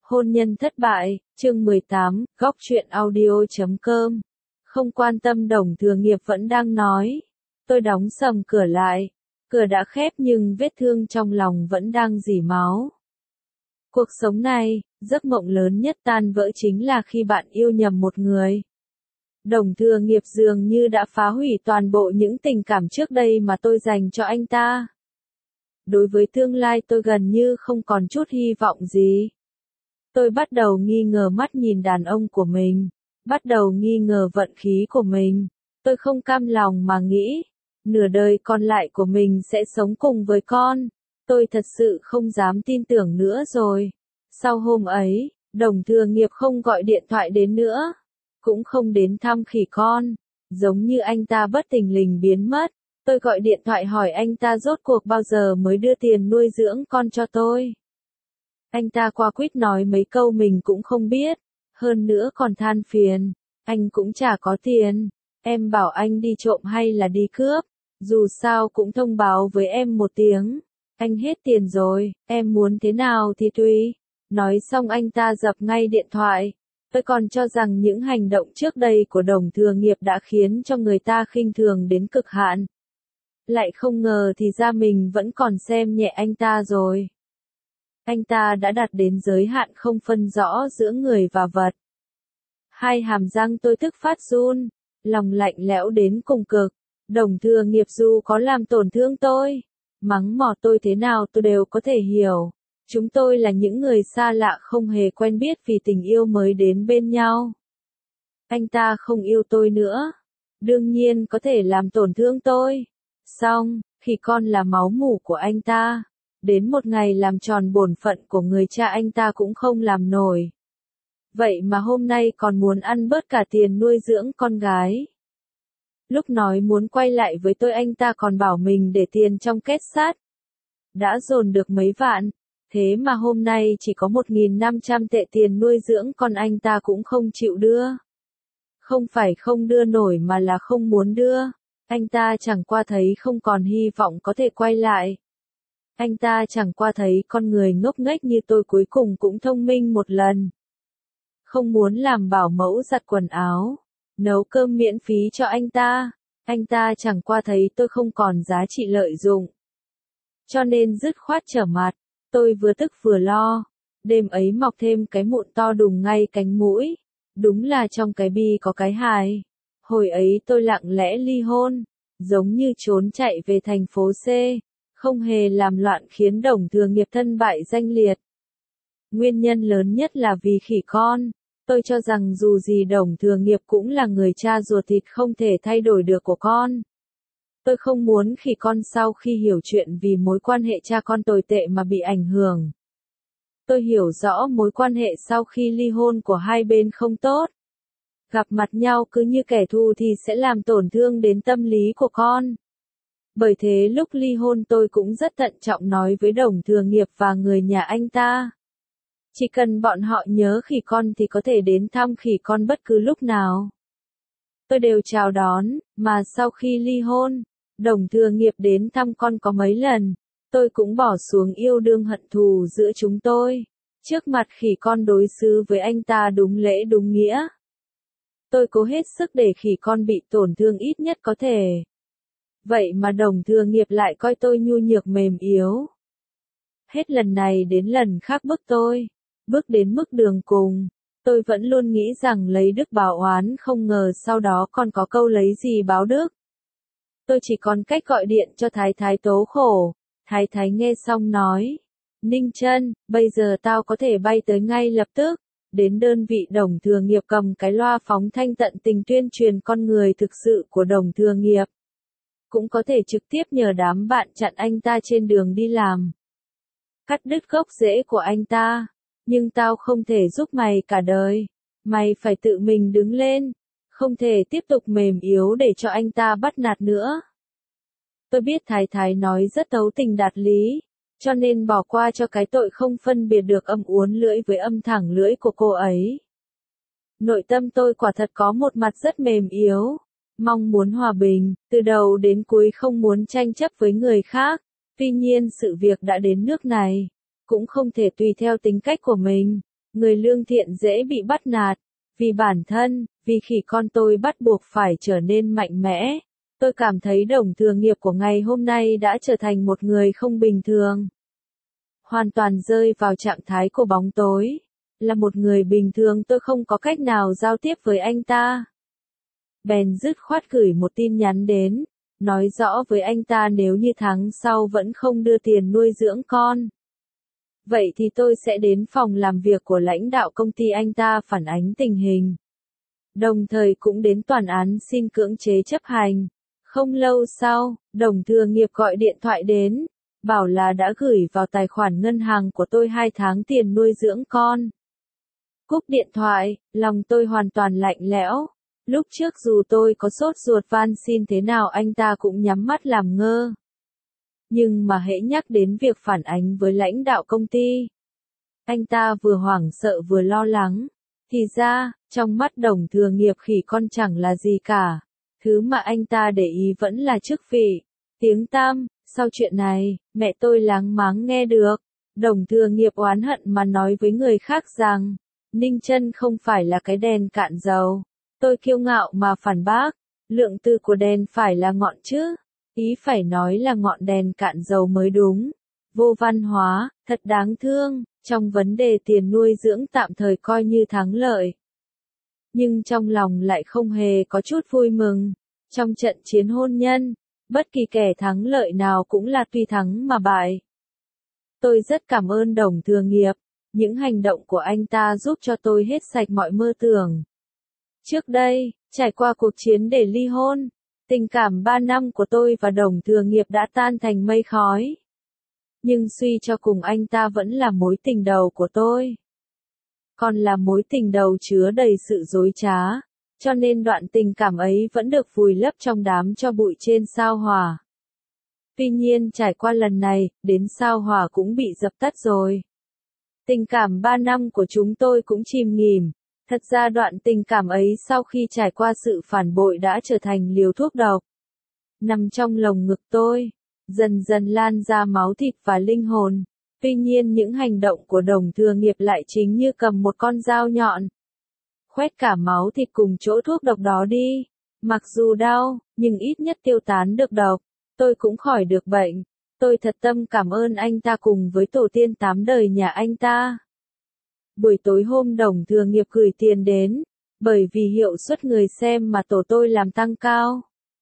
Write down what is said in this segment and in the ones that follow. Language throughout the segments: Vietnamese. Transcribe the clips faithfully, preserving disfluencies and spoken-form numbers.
Hôn nhân thất bại, chương mười tám, góc truyện audio chấm com. Không quan tâm Đồng Thừa Nghiệp vẫn đang nói. Tôi đóng sầm cửa lại. Cửa đã khép nhưng vết thương trong lòng vẫn đang rỉ máu. Cuộc sống này, giấc mộng lớn nhất tan vỡ chính là khi bạn yêu nhầm một người. Đồng Thừa Nghiệp dường như đã phá hủy toàn bộ những tình cảm trước đây mà tôi dành cho anh ta. Đối với tương lai tôi gần như không còn chút hy vọng gì. Tôi bắt đầu nghi ngờ mắt nhìn đàn ông của mình, bắt đầu nghi ngờ vận khí của mình. Tôi không cam lòng mà nghĩ, nửa đời còn lại của mình sẽ sống cùng với con. Tôi thật sự không dám tin tưởng nữa rồi. Sau hôm ấy, Đồng Thừa Nghiệp không gọi điện thoại đến nữa, cũng không đến thăm khỉ con, giống như anh ta bất thình lình biến mất. Tôi gọi điện thoại hỏi anh ta rốt cuộc bao giờ mới đưa tiền nuôi dưỡng con cho tôi. Anh ta qua quýt nói mấy câu mình cũng không biết, hơn nữa còn than phiền, anh cũng chả có tiền, em bảo anh đi trộm hay là đi cướp, dù sao cũng thông báo với em một tiếng, anh hết tiền rồi, em muốn thế nào thì tùy. Nói xong anh ta dập ngay điện thoại. Tôi còn cho rằng những hành động trước đây của Đồng Thừa Nghiệp đã khiến cho người ta khinh thường đến cực hạn. Lại không ngờ thì ra mình vẫn còn xem nhẹ anh ta rồi. Anh ta đã đạt đến giới hạn không phân rõ giữa người và vật. Hai hàm răng tôi tức phát run, lòng lạnh lẽo đến cùng cực. Đồng Thừa Nghiệp dù có làm tổn thương tôi, mắng mỏ tôi thế nào tôi đều có thể hiểu. Chúng tôi là những người xa lạ không hề quen biết vì tình yêu mới đến bên nhau. Anh ta không yêu tôi nữa, đương nhiên có thể làm tổn thương tôi. Xong, khi con là máu mủ của anh ta, đến một ngày làm tròn bổn phận của người cha anh ta cũng không làm nổi. Vậy mà hôm nay còn muốn ăn bớt cả tiền nuôi dưỡng con gái. Lúc nói muốn quay lại với tôi anh ta còn bảo mình để tiền trong kết sắt. Đã dồn được mấy vạn, thế mà hôm nay chỉ có một nghìn năm trăm tệ tiền nuôi dưỡng con anh ta cũng không chịu đưa. Không phải không đưa nổi mà là không muốn đưa. Anh ta chẳng qua thấy không còn hy vọng có thể quay lại. Anh ta chẳng qua thấy con người ngốc nghếch như tôi cuối cùng cũng thông minh một lần. Không muốn làm bảo mẫu giặt quần áo, nấu cơm miễn phí cho anh ta. Anh ta chẳng qua thấy tôi không còn giá trị lợi dụng. Cho nên dứt khoát trở mặt, tôi vừa tức vừa lo. Đêm ấy mọc thêm cái mụn to đùng ngay cánh mũi. Đúng là trong cái bi có cái hài. Hồi ấy tôi lặng lẽ ly hôn, giống như trốn chạy về thành phố C, không hề làm loạn khiến Đồng Thừa Nghiệp thân bại danh liệt. Nguyên nhân lớn nhất là vì khỉ con. Tôi cho rằng dù gì Đồng Thừa Nghiệp cũng là người cha ruột thịt không thể thay đổi được của con. Tôi không muốn khỉ con sau khi hiểu chuyện vì mối quan hệ cha con tồi tệ mà bị ảnh hưởng. Tôi hiểu rõ mối quan hệ sau khi ly hôn của hai bên không tốt. Gặp mặt nhau cứ như kẻ thù thì sẽ làm tổn thương đến tâm lý của con. Bởi thế lúc ly hôn tôi cũng rất thận trọng nói với Đồng Thừa Nghiệp và người nhà anh ta. Chỉ cần bọn họ nhớ khỉ con thì có thể đến thăm khỉ con bất cứ lúc nào. Tôi đều chào đón, mà sau khi ly hôn, Đồng Thừa Nghiệp đến thăm con có mấy lần, tôi cũng bỏ xuống yêu đương hận thù giữa chúng tôi. Trước mặt khỉ con đối xử với anh ta đúng lễ đúng nghĩa. Tôi cố hết sức để khỉ con bị tổn thương ít nhất có thể. Vậy mà Đồng Thừa Nghiệp lại coi tôi nhu nhược mềm yếu. Hết lần này đến lần khác bức tôi, bước đến mức đường cùng. Tôi vẫn luôn nghĩ rằng lấy đức báo oán, không ngờ sau đó còn có câu lấy gì báo đức. Tôi chỉ còn cách gọi điện cho Thái Thái tố khổ. Thái Thái nghe xong nói, Ninh Trân, bây giờ tao có thể bay tới ngay lập tức. Đến đơn vị Đồng Thừa Nghiệp cầm cái loa phóng thanh tận tình tuyên truyền con người thực sự của Đồng Thừa Nghiệp. Cũng có thể trực tiếp nhờ đám bạn chặn anh ta trên đường đi làm. Cắt đứt gốc rễ của anh ta. Nhưng tao không thể giúp mày cả đời. Mày phải tự mình đứng lên. Không thể tiếp tục mềm yếu để cho anh ta bắt nạt nữa. Tôi biết Thái Thái nói rất thấu tình đạt lý. Cho nên bỏ qua cho cái tội không phân biệt được âm uốn lưỡi với âm thẳng lưỡi của cô ấy. Nội tâm tôi quả thật có một mặt rất mềm yếu. Mong muốn hòa bình, từ đầu đến cuối không muốn tranh chấp với người khác. Tuy nhiên sự việc đã đến nước này. Cũng không thể tùy theo tính cách của mình. Người lương thiện dễ bị bắt nạt. Vì bản thân, vì khỉ con tôi bắt buộc phải trở nên mạnh mẽ. Tôi cảm thấy Đồng Thừa Nghiệp của ngày hôm nay đã trở thành một người không bình thường. Hoàn toàn rơi vào trạng thái của bóng tối. Là một người bình thường tôi không có cách nào giao tiếp với anh ta. Bèn dứt khoát gửi một tin nhắn đến, nói rõ với anh ta nếu như tháng sau vẫn không đưa tiền nuôi dưỡng con. Vậy thì tôi sẽ đến phòng làm việc của lãnh đạo công ty anh ta phản ánh tình hình. Đồng thời cũng đến tòa án xin cưỡng chế chấp hành. Không lâu sau, Đồng Thừa Nghiệp gọi điện thoại đến, bảo là đã gửi vào tài khoản ngân hàng của tôi hai tháng tiền nuôi dưỡng con. Cúp điện thoại, lòng tôi hoàn toàn lạnh lẽo. Lúc trước dù tôi có sốt ruột van xin thế nào anh ta cũng nhắm mắt làm ngơ. Nhưng mà hễ nhắc đến việc phản ánh với lãnh đạo công ty, anh ta vừa hoảng sợ vừa lo lắng. Thì ra, trong mắt Đồng Thừa Nghiệp khỉ con chẳng là gì cả. Thứ mà anh ta để ý vẫn là chức vị, tiếng tăm. Sau chuyện này, mẹ tôi láng máng nghe được. Đồng Thừa Nghiệp oán hận mà nói với người khác rằng, Ninh Chân không phải là cái đèn cạn dầu. Tôi kiêu ngạo mà phản bác, lượng từ của đèn phải là ngọn chứ. Ý phải nói là ngọn đèn cạn dầu mới đúng. Vô văn hóa, thật đáng thương, trong vấn đề tiền nuôi dưỡng tạm thời coi như thắng lợi. Nhưng trong lòng lại không hề có chút vui mừng. Trong trận chiến hôn nhân, bất kỳ kẻ thắng lợi nào cũng là tuy thắng mà bại. Tôi rất cảm ơn Đồng Thừa Nghiệp, những hành động của anh ta giúp cho tôi hết sạch mọi mơ tưởng. Trước đây, trải qua cuộc chiến để ly hôn, tình cảm ba năm của tôi và Đồng Thừa Nghiệp đã tan thành mây khói. Nhưng suy cho cùng anh ta vẫn là mối tình đầu của tôi. Còn là mối tình đầu chứa đầy sự dối trá, cho nên đoạn tình cảm ấy vẫn được vùi lấp trong đám tro bụi trên sao Hỏa. Tuy nhiên trải qua lần này, đến sao Hỏa cũng bị dập tắt rồi. Tình cảm ba năm của chúng tôi cũng chìm nghỉm. Thật ra đoạn tình cảm ấy sau khi trải qua sự phản bội đã trở thành liều thuốc độc. Nằm trong lồng ngực tôi, dần dần lan ra máu thịt và linh hồn. Tuy nhiên những hành động của Đồng Thừa Nghiệp lại chính như cầm một con dao nhọn. Khoét cả máu thịt cùng chỗ thuốc độc đó đi. Mặc dù đau, nhưng ít nhất tiêu tán được độc. Tôi cũng khỏi được bệnh. Tôi thật tâm cảm ơn anh ta cùng với tổ tiên tám đời nhà anh ta. Buổi tối hôm Đồng Thừa Nghiệp gửi tiền đến, bởi vì hiệu suất người xem mà tổ tôi làm tăng cao.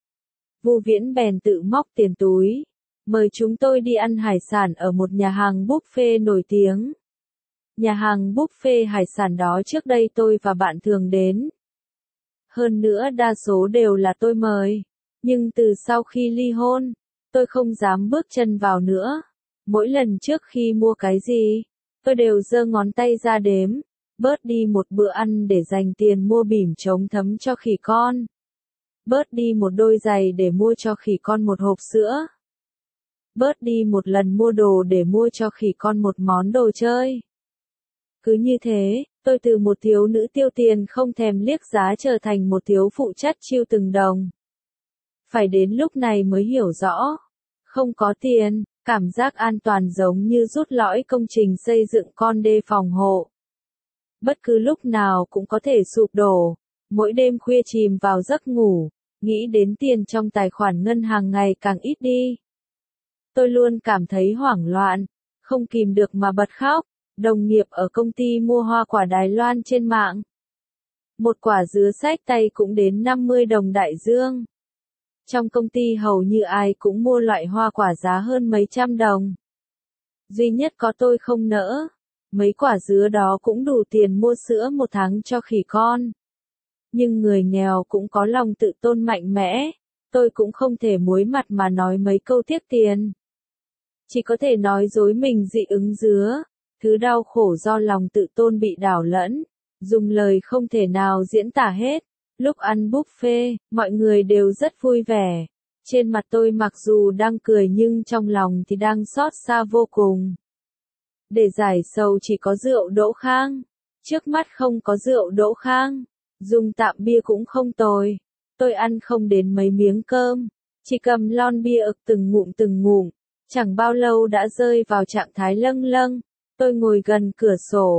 Vu Viễn bèn tự móc tiền túi, mời chúng tôi đi ăn hải sản ở một nhà hàng buffet nổi tiếng. Nhà hàng buffet hải sản đó trước đây tôi và bạn thường đến. Hơn nữa đa số đều là tôi mời. Nhưng từ sau khi ly hôn, tôi không dám bước chân vào nữa. Mỗi lần trước khi mua cái gì, tôi đều giơ ngón tay ra đếm, bớt đi một bữa ăn để dành tiền mua bỉm chống thấm cho khỉ con. Bớt đi một đôi giày để mua cho khỉ con một hộp sữa. Bớt đi một lần mua đồ để mua cho khỉ con một món đồ chơi. Cứ như thế, tôi từ một thiếu nữ tiêu tiền không thèm liếc giá trở thành một thiếu phụ chắt chiu từng đồng. Phải đến lúc này mới hiểu rõ. Không có tiền, cảm giác an toàn giống như rút lõi công trình xây dựng con đê phòng hộ. Bất cứ lúc nào cũng có thể sụp đổ. Mỗi đêm khuya chìm vào giấc ngủ, nghĩ đến tiền trong tài khoản ngân hàng ngày càng ít đi. Tôi luôn cảm thấy hoảng loạn, không kìm được mà bật khóc. Đồng nghiệp ở công ty mua hoa quả Đài Loan trên mạng. Một quả dứa xách tay cũng đến năm mươi đồng đại dương. Trong công ty hầu như ai cũng mua loại hoa quả giá hơn mấy trăm đồng. Duy nhất có tôi không nỡ. Mấy quả dứa đó cũng đủ tiền mua sữa một tháng cho khỉ con. Nhưng người nghèo cũng có lòng tự tôn mạnh mẽ. Tôi cũng không thể muối mặt mà nói mấy câu tiếc tiền. Chỉ có thể nói dối mình dị ứng dứa. Thứ đau khổ do lòng tự tôn bị đảo lẫn. Dùng lời không thể nào diễn tả hết. Lúc ăn buffet, mọi người đều rất vui vẻ. Trên mặt tôi mặc dù đang cười nhưng trong lòng thì đang xót xa vô cùng. Để giải sầu chỉ có rượu Đỗ Khang. Trước mắt không có rượu Đỗ Khang. Dùng tạm bia cũng không tồi. Tôi ăn không đến mấy miếng cơm. Chỉ cầm lon bia ực từng ngụm từng ngụm. Chẳng bao lâu đã rơi vào trạng thái lâng lâng. Tôi ngồi gần cửa sổ.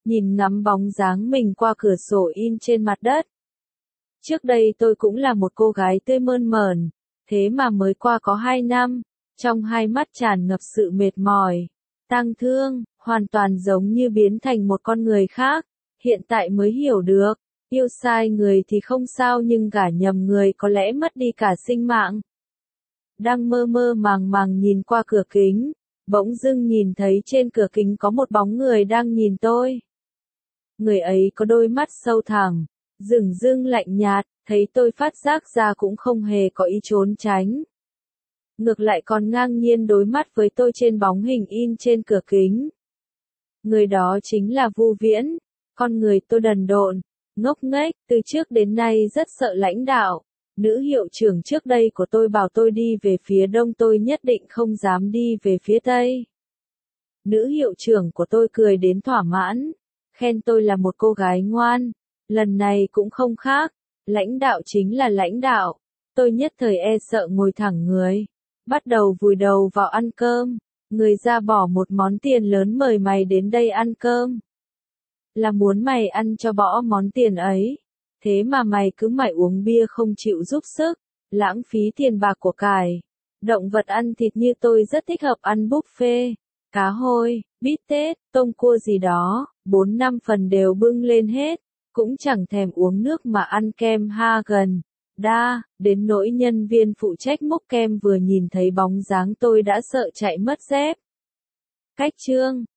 nhìn ngắm bóng dáng mình qua cửa sổ in trên mặt đất. Trước đây tôi cũng là một cô gái tươi mơn mởn, thế mà mới qua có hai năm, trong hai mắt tràn ngập sự mệt mỏi, tang thương, hoàn toàn giống như biến thành một con người khác. Hiện tại mới hiểu được, yêu sai người thì không sao nhưng gả nhầm người có lẽ mất đi cả sinh mạng. Đang mơ mơ màng màng nhìn qua cửa kính, bỗng dưng nhìn thấy trên cửa kính có một bóng người đang nhìn tôi. Người ấy có đôi mắt sâu thẳm, dửng dưng lạnh nhạt, thấy tôi phát giác ra cũng không hề có ý trốn tránh. Ngược lại còn ngang nhiên đối mắt với tôi trên bóng hình in trên cửa kính. Người đó chính là Vu Viễn, con người tôi đần độn, ngốc nghếch, từ trước đến nay rất sợ lãnh đạo. Nữ hiệu trưởng trước đây của tôi bảo tôi đi về phía đông tôi nhất định không dám đi về phía tây. Nữ hiệu trưởng của tôi cười đến thỏa mãn, khen tôi là một cô gái ngoan, lần này cũng không khác, lãnh đạo chính là lãnh đạo. Tôi nhất thời e sợ ngồi thẳng người, bắt đầu vùi đầu vào ăn cơm, người ra bỏ một món tiền lớn mời mày đến đây ăn cơm. Là muốn mày ăn cho bỏ món tiền ấy. Thế mà mày cứ mãi uống bia không chịu giúp sức, lãng phí tiền bạc của cải. Động vật ăn thịt như tôi rất thích hợp ăn buffet, cá hôi, bít tết, tôm cua gì đó, bốn năm phần đều bưng lên hết, cũng chẳng thèm uống nước mà ăn kem ha gần. Đa, đến nỗi nhân viên phụ trách múc kem vừa nhìn thấy bóng dáng tôi đã sợ chạy mất dép. Cách chương